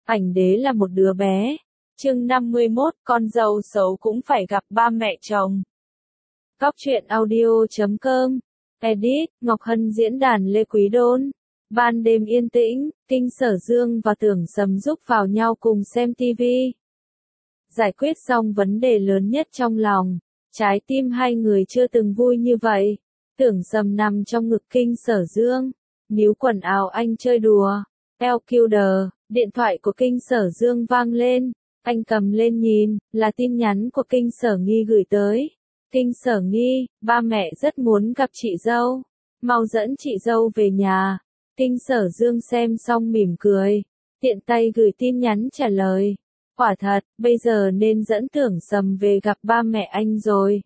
Ảnh đế là một đứa bé. Chương 51, con dâu xấu cũng phải gặp ba mẹ chồng. Góc truyện audio.com. Edit, Ngọc Hân diễn đàn Lê Quý Đôn. Ban đêm yên tĩnh, Kinh Sở Dương và Tưởng Sầm giúp vào nhau cùng xem TV. Giải quyết xong vấn đề lớn nhất trong lòng, trái tim hai người chưa từng vui như vậy. Tưởng Sầm nằm trong ngực Kinh Sở Dương, níu quần áo anh chơi đùa. LQD, điện thoại của Kinh Sở Dương vang lên, anh cầm lên nhìn, là tin nhắn của Kinh Sở Nghi gửi tới. Kinh Sở Nghi, ba mẹ rất muốn gặp chị dâu, mau dẫn chị dâu về nhà. Kinh Sở Dương xem xong mỉm cười, tiện tay gửi tin nhắn trả lời. Quả thật, bây giờ nên dẫn Tưởng Sầm về gặp ba mẹ anh rồi.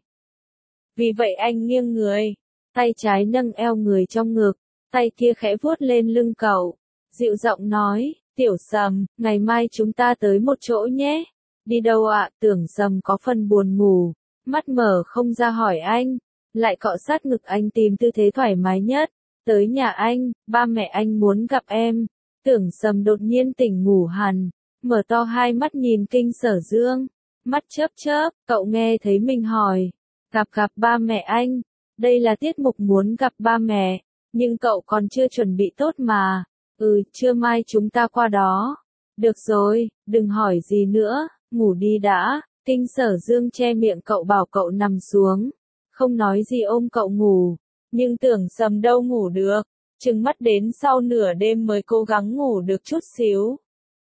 Vì vậy anh nghiêng người, tay trái nâng eo người trong ngực, tay kia khẽ vuốt lên lưng cậu, dịu giọng nói, Tiểu Sầm, ngày mai chúng ta tới một chỗ nhé. Đi đâu ạ? Tưởng Sầm có phần buồn ngủ, mắt mở không ra hỏi anh, lại cọ sát ngực anh tìm tư thế thoải mái nhất. Tới nhà anh, ba mẹ anh muốn gặp em. Tưởng Sầm đột nhiên tỉnh ngủ hẳn, mở to hai mắt nhìn Kinh Sở Dương, mắt chớp chớp, cậu nghe thấy mình hỏi, gặp ba mẹ anh, đây là tiết mục muốn gặp ba mẹ, nhưng cậu còn chưa chuẩn bị tốt mà. Trưa mai chúng ta qua đó. Được rồi, đừng hỏi gì nữa, ngủ đi đã. Kinh Sở Dương che miệng cậu bảo cậu nằm xuống, không nói gì ôm cậu ngủ, nhưng Tưởng Sầm đâu ngủ được, trừng mắt đến sau nửa đêm mới cố gắng ngủ được chút xíu.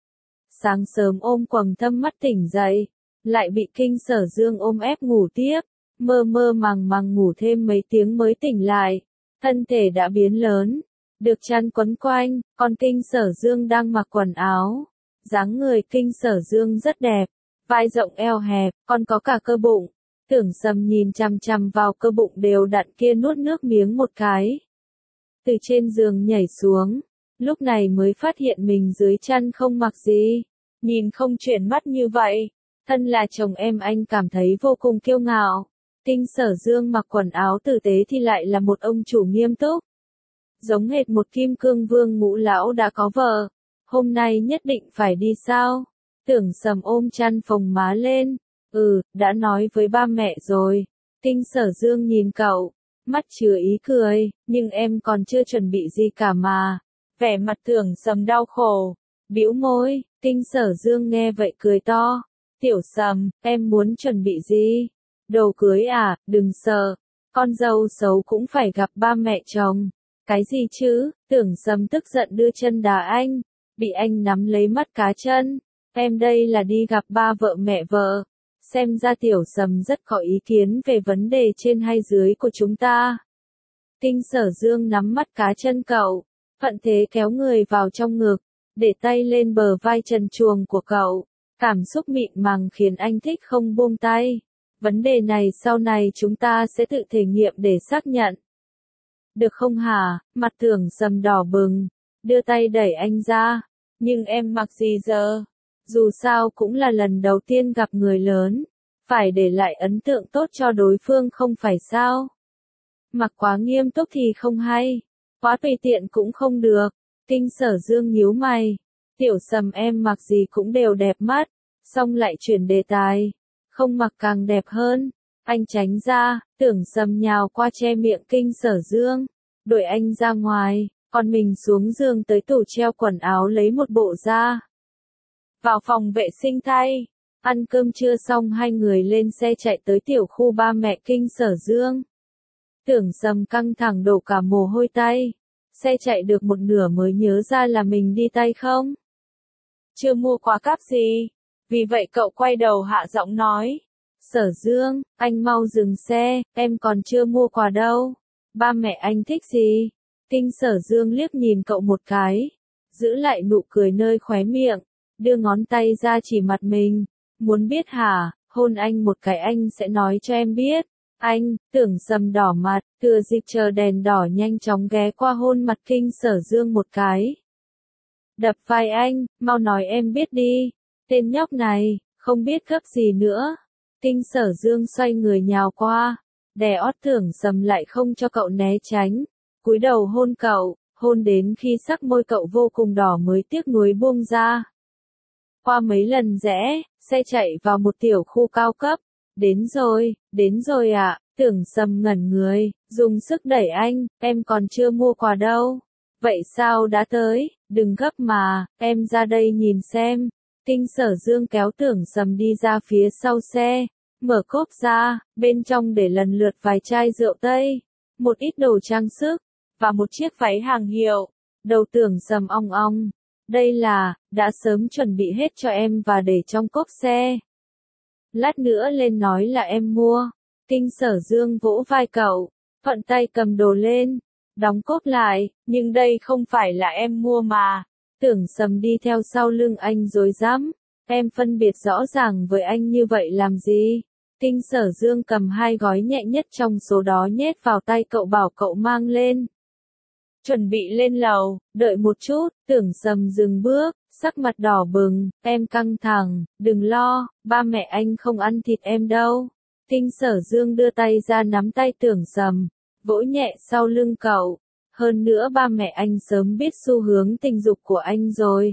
Sáng sớm ôm quầng thâm mắt tỉnh dậy, lại bị Kinh Sở Dương ôm ép ngủ tiếp, mơ mơ màng màng ngủ thêm mấy tiếng mới tỉnh lại, thân thể đã biến lớn, được chăn quấn quanh, còn Kinh Sở Dương đang mặc quần áo. Dáng người Kinh Sở Dương rất đẹp, vai rộng eo hẹp, còn có cả cơ bụng. Tưởng Sầm nhìn chằm chằm vào cơ bụng đều đặn kia nuốt nước miếng một cái. Từ trên giường nhảy xuống, lúc này mới phát hiện mình dưới chăn không mặc gì. Nhìn không chuyển mắt như vậy, thân là chồng em anh cảm thấy vô cùng kiêu ngạo. Kinh Sở Dương mặc quần áo tử tế thì lại là một ông chủ nghiêm túc. Giống hệt một kim cương vương ngũ lão đã có vợ. Hôm nay nhất định phải đi sao? Tưởng Sầm ôm chăn phồng má lên. Đã nói với ba mẹ rồi. Kinh Sở Dương nhìn cậu, mắt chứa ý cười, nhưng em còn chưa chuẩn bị gì cả mà. Vẻ mặt Tưởng Sầm đau khổ, bĩu môi. Kinh Sở Dương nghe vậy cười to. Tiểu Sầm, em muốn chuẩn bị gì? Đồ cưới à? Đừng sợ, con dâu xấu cũng phải gặp ba mẹ chồng. Cái gì chứ? Tưởng Sầm tức giận đưa chân đá anh, bị anh nắm lấy mắt cá chân. Em đây là đi gặp ba vợ mẹ vợ. Xem ra Tiểu Sầm rất có ý kiến về vấn đề trên hay dưới của chúng ta. Kinh Sở Dương nắm mắt cá chân cậu, thuận thế kéo người vào trong ngực, để tay lên bờ vai trần truồng của cậu. Cảm xúc mịn màng khiến anh thích không buông tay. Vấn đề này sau này chúng ta sẽ tự thể nghiệm để xác nhận. Được không hả? Mặt Tưởng Sầm đỏ bừng, đưa tay đẩy anh ra. Nhưng em mặc gì giờ? Dù sao cũng là lần đầu tiên gặp người lớn, phải để lại ấn tượng tốt cho đối phương không phải sao? Mặc quá nghiêm túc thì không hay, quá tùy tiện cũng không được. Kinh Sở Dương nhíu mày. Tiểu Sầm em mặc gì cũng đều đẹp mắt, xong lại chuyển đề tài. Không mặc càng đẹp hơn. Anh tránh ra, Tưởng Sầm nhào qua che miệng Kinh Sở Dương, đuổi anh ra ngoài, còn mình xuống giường tới tủ treo quần áo lấy một bộ ra. Vào phòng vệ sinh thay, ăn cơm trưa xong hai người lên xe chạy tới tiểu khu ba mẹ Kinh Sở Dương. Tưởng Sầm căng thẳng đổ cả mồ hôi tay, xe chạy được một nửa mới nhớ ra là mình đi tay không. Chưa mua quà cáp gì, vì vậy cậu quay đầu hạ giọng nói. Sở Dương, anh mau dừng xe, em còn chưa mua quà đâu. Ba mẹ anh thích gì? Kinh Sở Dương liếc nhìn cậu một cái, giữ lại nụ cười nơi khóe miệng, đưa ngón tay ra chỉ mặt mình. Muốn biết hả? Hôn anh một cái anh sẽ nói cho em biết. Anh, Tưởng Sầm đỏ mặt, thừa dịp chờ đèn đỏ nhanh chóng ghé qua hôn mặt Kinh Sở Dương một cái. Đập vai anh, mau nói em biết đi. Tên nhóc này, không biết gấp gì nữa. Kinh Sở Dương xoay người nhào qua, đè ót Tưởng Sầm lại không cho cậu né tránh, cúi đầu hôn cậu, hôn đến khi sắc môi cậu vô cùng đỏ mới tiếc nuối buông ra. Qua mấy lần rẽ, xe chạy vào một tiểu khu cao cấp. Đến rồi ạ, Tưởng Sầm ngẩn người, dùng sức đẩy anh, em còn chưa mua quà đâu. Vậy sao đã tới, đừng gấp mà, em ra đây nhìn xem. Kinh Sở Dương kéo Tưởng Sầm đi ra phía sau xe, mở cốp ra, bên trong để lần lượt vài chai rượu Tây, một ít đồ trang sức, và một chiếc váy hàng hiệu. Đầu Tưởng Sầm ong ong, đây là, đã sớm chuẩn bị hết cho em và để trong cốp xe. Lát nữa lên nói là em mua. Kinh Sở Dương vỗ vai cậu, thuận tay cầm đồ lên, đóng cốp lại, nhưng đây không phải là em mua mà. Tưởng Sầm đi theo sau lưng anh rối rắm, em phân biệt rõ ràng với anh như vậy làm gì? Kinh Sở Dương cầm hai gói nhẹ nhất trong số đó nhét vào tay cậu bảo cậu mang lên. Chuẩn bị lên lầu, đợi một chút, Tưởng Sầm dừng bước, sắc mặt đỏ bừng, em căng thẳng, đừng lo, ba mẹ anh không ăn thịt em đâu. Kinh Sở Dương đưa tay ra nắm tay Tưởng Sầm, vỗ nhẹ sau lưng cậu. Hơn nữa ba mẹ anh sớm biết xu hướng tình dục của anh rồi.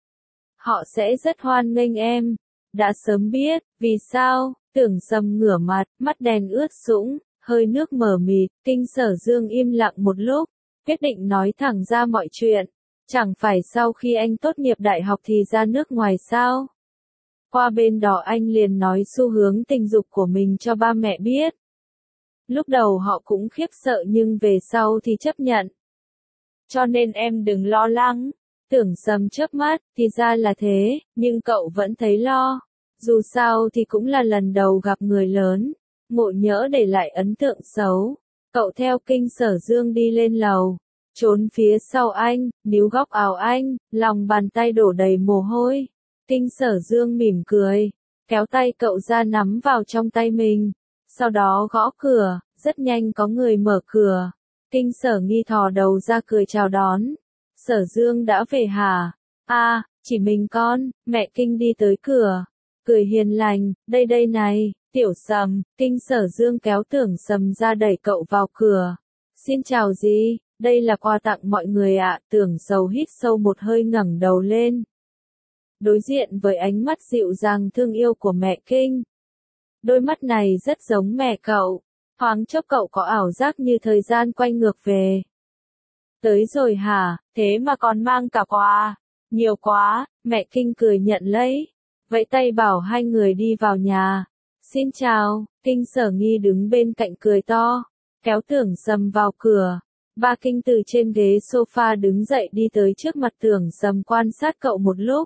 Họ sẽ rất hoan nghênh em. Đã sớm biết, vì sao? Tưởng Sầm ngửa mặt, mắt đen ướt sũng, hơi nước mờ mịt. Kinh Sở Dương im lặng một lúc, quyết định nói thẳng ra mọi chuyện. Chẳng phải sau khi anh tốt nghiệp đại học thì ra nước ngoài sao? Qua bên đó anh liền nói xu hướng tình dục của mình cho ba mẹ biết. Lúc đầu họ cũng khiếp sợ nhưng về sau thì chấp nhận. Cho nên em đừng lo lắng. Tưởng Sầm chớp mắt, thì ra là thế, nhưng cậu vẫn thấy lo. Dù sao thì cũng là lần đầu gặp người lớn. Ngộ nhỡ để lại ấn tượng xấu. Cậu theo Kinh Sở Dương đi lên lầu. Trốn phía sau anh, níu góc áo anh, lòng bàn tay đổ đầy mồ hôi. Kinh Sở Dương mỉm cười, kéo tay cậu ra nắm vào trong tay mình. Sau đó gõ cửa, rất nhanh có người mở cửa. Kinh Sở Nghi thò đầu ra cười chào đón. Sở Dương đã về hả? À, chỉ mình con, mẹ Kinh đi tới cửa. Cười hiền lành, đây này, Tiểu Sầm. Kinh Sở Dương kéo Tưởng Sầm ra đẩy cậu vào cửa. Xin chào dì, đây là quà tặng mọi người ạ. Tưởng Sầu hít sâu một hơi ngẩng đầu lên. Đối diện với ánh mắt dịu dàng thương yêu của mẹ Kinh. Đôi mắt này rất giống mẹ cậu. Thoáng chốc cậu có ảo giác như thời gian quay ngược về. Tới rồi hả, thế mà còn mang cả quà. Nhiều quá, mẹ Kinh cười nhận lấy. Vẫy tay bảo hai người đi vào nhà. Xin chào, Kinh Sở Nghi đứng bên cạnh cười to. Kéo Tưởng Sầm vào cửa. Ba Kinh từ trên ghế sofa đứng dậy đi tới trước mặt Tưởng Sầm quan sát cậu một lúc.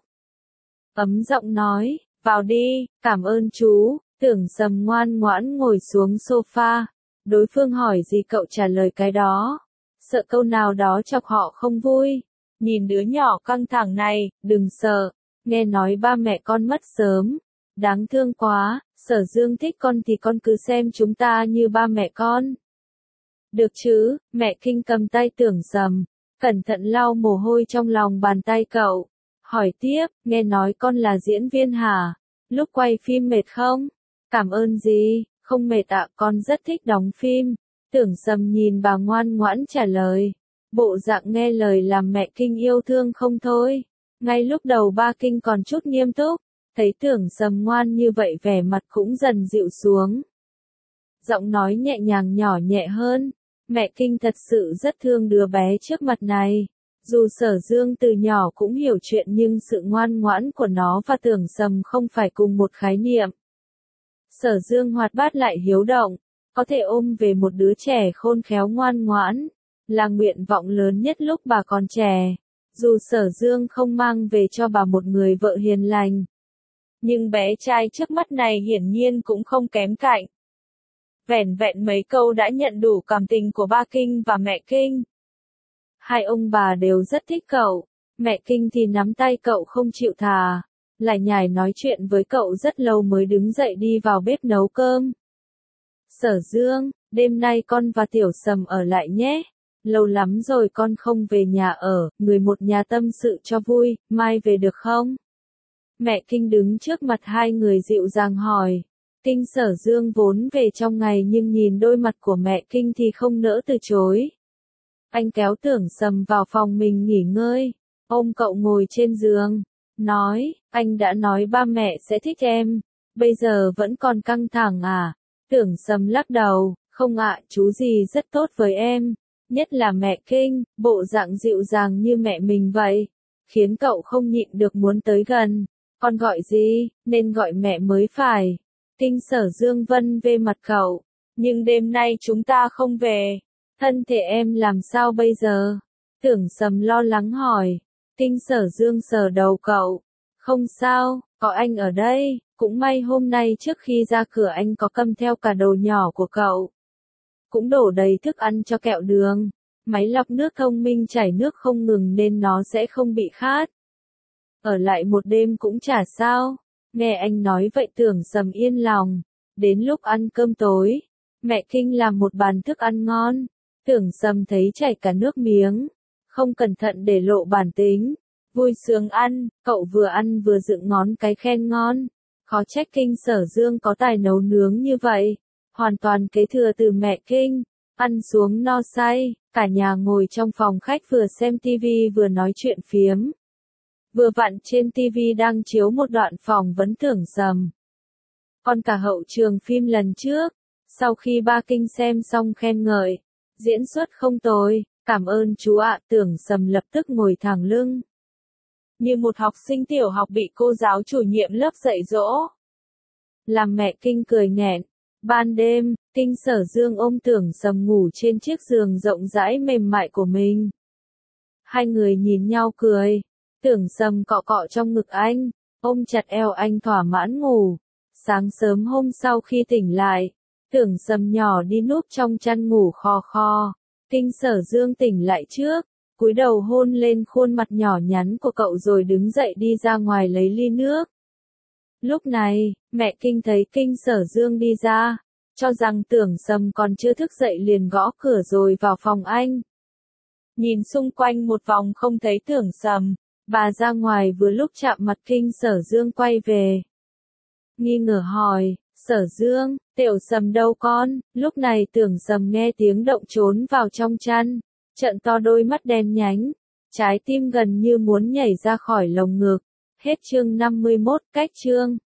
Ấm giọng nói, vào đi, cảm ơn chú. Tưởng Sầm ngoan ngoãn ngồi xuống sofa. Đối phương hỏi gì cậu trả lời cái đó. Sợ câu nào đó chọc họ không vui. Nhìn đứa nhỏ căng thẳng này, đừng sợ. Nghe nói ba mẹ con mất sớm. Đáng thương quá, Sở Dương thích con thì con cứ xem chúng ta như ba mẹ con. Được chứ, mẹ Kinh cầm tay Tưởng Sầm, cẩn thận lau mồ hôi trong lòng bàn tay cậu. Hỏi tiếp, nghe nói con là diễn viên hả? Lúc quay phim mệt không? Cảm ơn gì, không mệt ạ, con rất thích đóng phim. Tưởng Sầm nhìn bà ngoan ngoãn trả lời. Bộ dạng nghe lời làm mẹ Kinh yêu thương không thôi. Ngay lúc đầu ba Kinh còn chút nghiêm túc, thấy Tưởng Sầm ngoan như vậy vẻ mặt cũng dần dịu xuống. Giọng nói nhẹ nhàng nhỏ nhẹ hơn. Mẹ Kinh thật sự rất thương đứa bé trước mặt này. Dù Sở Dương từ nhỏ cũng hiểu chuyện nhưng sự ngoan ngoãn của nó và Tưởng Sầm không phải cùng một khái niệm. Sở Dương hoạt bát lại hiếu động, có thể ôm về một đứa trẻ khôn khéo ngoan ngoãn, là nguyện vọng lớn nhất lúc bà còn trẻ. Dù Sở Dương không mang về cho bà một người vợ hiền lành, nhưng bé trai trước mắt này hiển nhiên cũng không kém cạnh. Vẻn vẹn mấy câu đã nhận đủ cảm tình của ba Kinh và mẹ Kinh. Hai ông bà đều rất thích cậu, mẹ Kinh thì nắm tay cậu không chịu thả, lại nhải nói chuyện với cậu rất lâu mới đứng dậy đi vào bếp nấu cơm. Sở Dương, đêm nay con và Tiểu Sầm ở lại nhé. Lâu lắm rồi con không về nhà ở, người một nhà tâm sự cho vui, mai về được không? Mẹ Kinh đứng trước mặt hai người dịu dàng hỏi. Kinh Sở Dương vốn về trong ngày nhưng nhìn đôi mặt của mẹ Kinh thì không nỡ từ chối. Anh kéo Tưởng Sầm vào phòng mình nghỉ ngơi, ôm cậu ngồi trên giường. nói, anh đã nói ba mẹ sẽ thích em, bây giờ vẫn còn căng thẳng à? Tưởng Sầm lắc đầu, không ạ, chú gì rất tốt với em, nhất là mẹ Kinh, bộ dạng dịu dàng như mẹ mình vậy, khiến cậu không nhịn được muốn tới gần. Con gọi gì, nên gọi mẹ mới phải. Kinh Sở Dương vân về mặt cậu, nhưng đêm nay chúng ta không về, thân thể em làm sao bây giờ? Tưởng Sầm lo lắng hỏi. Kinh Sở Dương sờ đầu cậu, không sao, có anh ở đây, cũng may hôm nay trước khi ra cửa anh có cầm theo cả đồ nhỏ của cậu. Cũng đổ đầy thức ăn cho kẹo đường, máy lọc nước thông minh chảy nước không ngừng nên nó sẽ không bị khát. Ở lại một đêm cũng chả sao, nghe anh nói vậy Tưởng Sầm yên lòng. Đến lúc ăn cơm tối, mẹ Kinh làm một bàn thức ăn ngon, Tưởng Sầm thấy chảy cả nước miếng, không cẩn thận để lộ bản tính, vui sướng ăn, cậu vừa ăn vừa dựng ngón cái khen ngon, khó trách Kinh Sở Dương có tài nấu nướng như vậy, hoàn toàn kế thừa từ mẹ Kinh. Ăn xuống no say, cả nhà ngồi trong phòng khách vừa xem tivi vừa nói chuyện phiếm. Vừa vặn trên TV đang chiếu một đoạn phỏng vấn Tưởng Sầm. Còn cả hậu trường phim lần trước, sau khi ba Kinh xem xong khen ngợi, diễn xuất không tồi, cảm ơn chú ạ, Tưởng Sầm lập tức ngồi thẳng lưng. Như một học sinh tiểu học bị cô giáo chủ nhiệm lớp dạy dỗ. Làm mẹ Kinh cười nghẹn. Ban đêm, Kinh Sở Dương ôm Tưởng Sầm ngủ trên chiếc giường rộng rãi mềm mại của mình. Hai người nhìn nhau cười. Tưởng Sầm cọ cọ trong ngực anh, ôm chặt eo anh thỏa mãn ngủ. Sáng sớm hôm sau khi tỉnh lại, Tưởng Sầm nhỏ đi núp trong chăn ngủ khò khò. Kinh Sở Dương tỉnh lại trước, cúi đầu hôn lên khuôn mặt nhỏ nhắn của cậu rồi đứng dậy đi ra ngoài lấy ly nước. Lúc này, mẹ Kinh thấy Kinh Sở Dương đi ra, cho rằng Tưởng Sầm còn chưa thức dậy liền gõ cửa rồi vào phòng anh. Nhìn xung quanh một vòng không thấy Tưởng Sầm, bà ra ngoài vừa lúc chạm mặt Kinh Sở Dương quay về. Nghi ngờ hỏi, Sở Dương, Tiểu Sầm đâu con? Lúc này Tưởng Sầm nghe tiếng động trốn vào trong chăn, trợn to đôi mắt đen nhánh, trái tim gần như muốn nhảy ra khỏi lồng ngực. Hết chương 51, cách chương.